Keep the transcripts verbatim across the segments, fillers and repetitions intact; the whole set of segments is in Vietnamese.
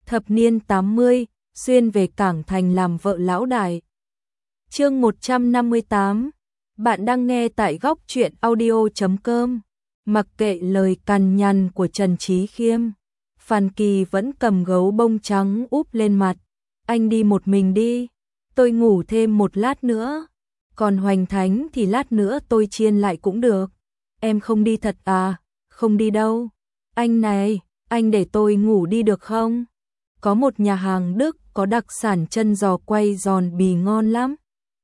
thập niên tám mươi, xuyên về Cảng Thành làm vợ lão đại. Chương một trăm năm mươi tám. Bạn đang nghe tại góc truyện audio chấm com. Mặc kệ lời cằn nhằn của Trần Chí Khiêm, Phan Kỳ vẫn cầm gấu bông trắng úp lên mặt. Anh đi một mình đi, tôi ngủ thêm một lát nữa. Còn Hoành Thánh thì lát nữa tôi chiên lại cũng được. Em không đi thật à? Không đi đâu. Anh này, anh để tôi ngủ đi được không? Có một nhà hàng Đức có đặc sản chân giò quay giòn bì ngon lắm.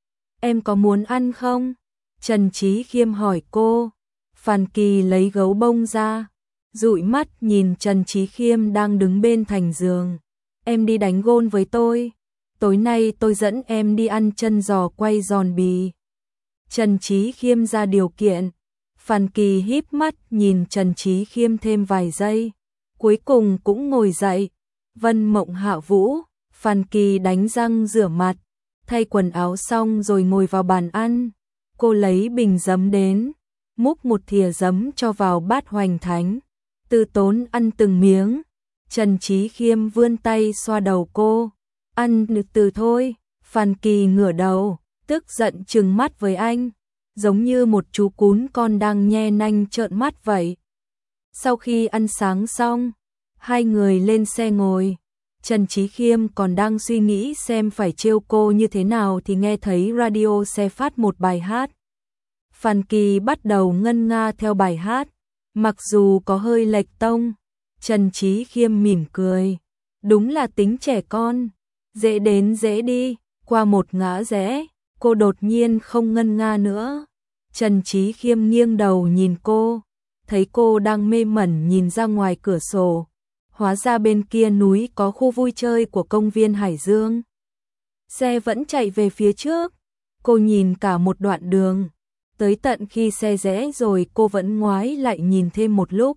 Em có muốn ăn không? Trần Chí Khiêm hỏi cô. Phan Kỳ lấy gấu bông ra, dụi mắt nhìn Trần Chí Khiêm đang đứng bên thành giường. Em đi đánh gôn với tôi. Tối nay tôi dẫn em đi ăn chân giò quay giòn bì. Trần Chí Khiêm ra điều kiện. Phan Kỳ híp mắt nhìn Trần Chí Khiêm thêm vài giây, cuối cùng cũng ngồi dậy. Vân Mộng hạ vũ, Phan Kỳ đánh răng rửa mặt, thay quần áo xong rồi ngồi vào bàn ăn. Cô lấy bình giấm đến, múc một thìa giấm cho vào bát Hoành Thánh, từ tốn ăn từng miếng. Trần Chí Khiêm vươn tay xoa đầu cô. Ăn từ thôi. Phan Kỳ ngửa đầu, tức giận trừng mắt với anh, giống như một chú cún con đang nhe nanh trợn mắt vậy. Sau khi ăn sáng xong, hai người lên xe ngồi. Trần Chí Khiêm còn đang suy nghĩ xem phải trêu cô như thế nào thì nghe thấy radio xe phát một bài hát. Phan Kỳ bắt đầu ngân nga theo bài hát, mặc dù có hơi lệch tông. Trần Chí Khiêm mỉm cười, đúng là tính trẻ con, dễ đến dễ đi. Qua một ngã rẽ, cô đột nhiên không ngân nga nữa. Trần Chí Khiêm nghiêng đầu nhìn cô, thấy cô đang mê mẩn nhìn ra ngoài cửa sổ. Hóa ra bên kia núi có khu vui chơi của công viên Hải Dương. Xe vẫn chạy về phía trước. Cô nhìn cả một đoạn đường, tới tận khi xe rẽ rồi cô vẫn ngoái lại nhìn thêm một lúc.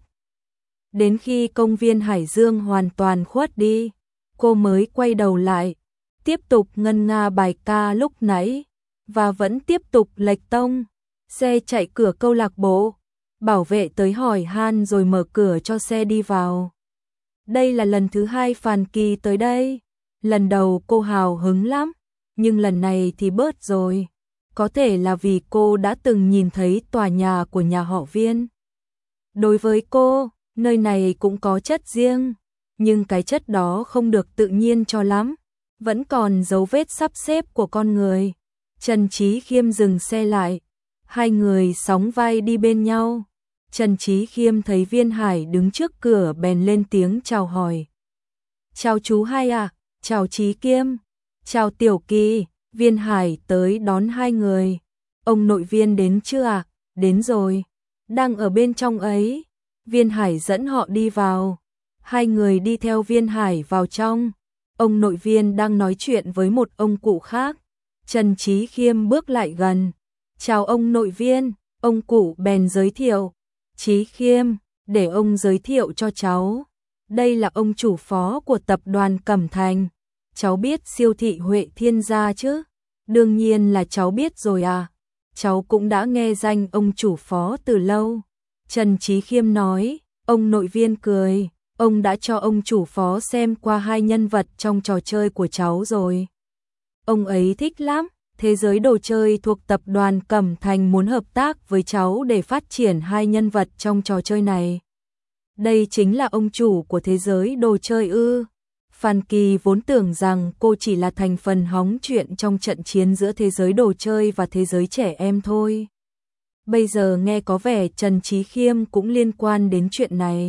Đến khi công viên Hải Dương hoàn toàn khuất đi, cô mới quay đầu lại, tiếp tục ngân nga bài ca lúc nãy, và vẫn tiếp tục lệch tông. Xe chạy cửa câu lạc bộ, bảo vệ tới hỏi han rồi mở cửa cho xe đi vào. Đây là lần thứ hai Phan Kỳ tới đây. Lần đầu cô hào hứng lắm, nhưng lần này thì bớt rồi. Có thể là vì cô đã từng nhìn thấy tòa nhà của nhà họ Viên. Đối với cô, nơi này cũng có chất riêng, nhưng cái chất đó không được tự nhiên cho lắm, vẫn còn dấu vết sắp xếp của con người. Trần Chí Khiêm dừng xe lại, hai người sóng vai đi bên nhau. Trần Chí Khiêm thấy Viên Hải đứng trước cửa bèn lên tiếng chào hỏi. Chào chú hai à, chào Chí Khiêm, chào Tiểu Kỳ. Viên Hải tới đón hai người. Ông nội Viên đến chưa à? Đến rồi, đang ở bên trong ấy. Viên Hải dẫn họ đi vào. Hai người đi theo Viên Hải vào trong. Ông nội Viên đang nói chuyện với một ông cụ khác. Trần Chí Khiêm bước lại gần. Chào ông nội Viên. Ông cụ bèn giới thiệu. Chí Khiêm, để ông giới thiệu cho cháu. Đây là ông chủ phó của tập đoàn Cẩm Thành. Cháu biết siêu thị Huệ Thiên gia chứ? Đương nhiên là cháu biết rồi à. Cháu cũng đã nghe danh ông chủ phó từ lâu. Trần Chí Khiêm nói. Ông nội Viên cười. Ông đã cho ông chủ phó xem qua hai nhân vật trong trò chơi của cháu rồi. Ông ấy thích lắm. Thế giới đồ chơi thuộc tập đoàn Cẩm Thành muốn hợp tác với cháu để phát triển hai nhân vật trong trò chơi này. Đây chính là ông chủ của thế giới đồ chơi ư? Phan Kỳ vốn tưởng rằng cô chỉ là thành phần hóng chuyện trong trận chiến giữa thế giới đồ chơi và thế giới trẻ em thôi. Bây giờ nghe có vẻ Trần Chí Khiêm cũng liên quan đến chuyện này.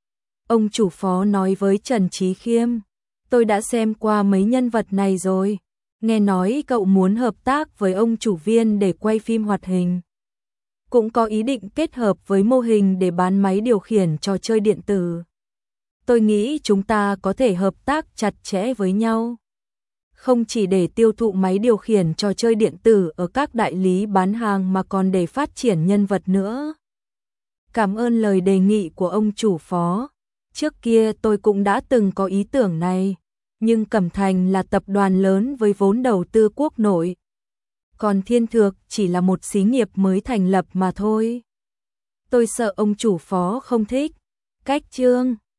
Ông chủ phó nói với Trần Chí Khiêm, tôi đã xem qua mấy nhân vật này rồi. Nghe nói cậu muốn hợp tác với ông chủ Viên để quay phim hoạt hình. Cũng có ý định kết hợp với mô hình để bán máy điều khiển trò chơi điện tử. Tôi nghĩ chúng ta có thể hợp tác chặt chẽ với nhau. Không chỉ để tiêu thụ máy điều khiển trò chơi điện tử ở các đại lý bán hàng mà còn để phát triển nhân vật nữa. Cảm ơn lời đề nghị của ông chủ phó. Trước kia tôi cũng đã từng có ý tưởng này. Nhưng Cẩm Thành là tập đoàn lớn với vốn đầu tư quốc nội. Còn Thiên Thược chỉ là một xí nghiệp mới thành lập mà thôi. Tôi sợ ông chủ phó không thích. Cách chương